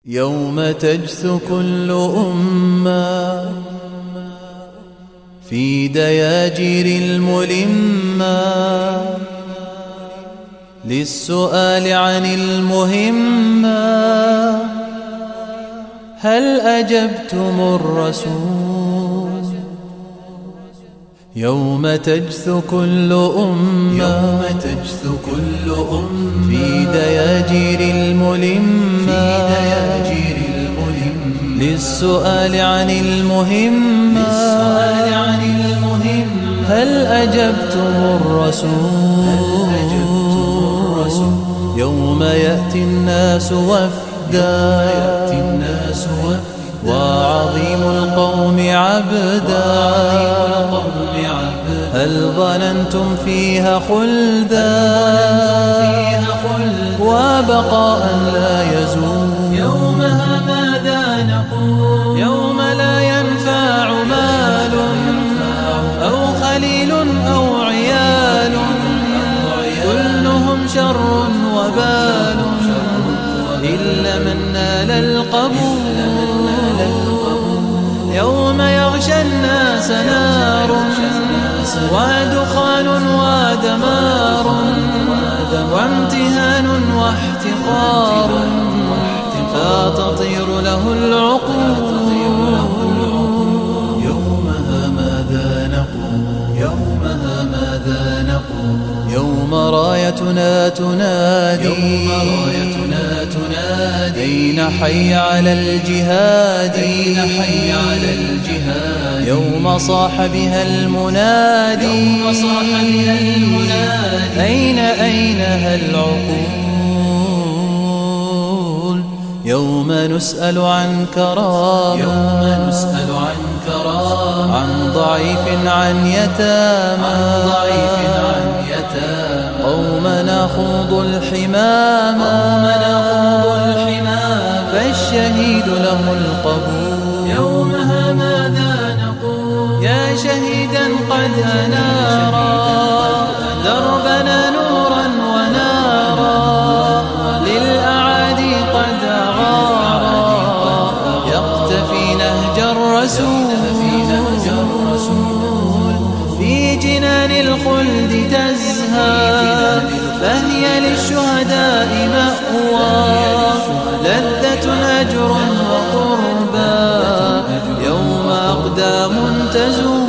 يوم تجث كل أمة في دياجير الملمة للسؤال عن المهمة، هل أجبتم الرسول؟ يوم تجث كل أمة في دياجير الملمة للسؤال عن المهمة، هل أجبتم الرسول؟ يوم يأتي الناس وفدا وعظيم القوم عبدا، هل ظننتم فيها خلدا وبقاء لا يزول؟ يومها ماذا نقول؟ يوم لا ينفع مال أو خليل أو عيال، كلهم شر وبال إلا من نال القبول. يوم يغشى الناس نار ودخان ودمار وامتهان واحتقار، فتطير له العقول. يومها ماذا نقول؟ يومها ماذا نقول؟ يوم رايتنا تنادي أين حي على الجهاد، يوم صاح بها المنادي أينها العقول؟ يوم نسأل عن كرامة عن ضعيف عن يتامى قوم نخوض الحمامة فالشهيد له القبول. يومها ماذا نقول؟ يا شهيدا قد أنارا دربنا نورا ونارا، للأعادي قد أغارا يقتفي نهج الرسول، في جنان الخلد تزهى فهي للشهداء مأوى، لذة أجر وقربى يوم أقدام تزول.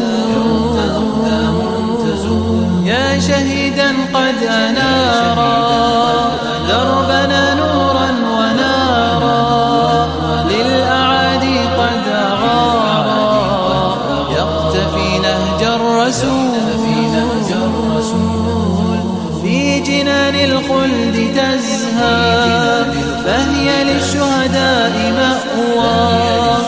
يا شهيدا قد أنارا دربنا نورا ونارا، للأعادي قد أغارا يقتفي نهج الرسول، في جنان الخلد تزهى فهي للشهداء مأوى،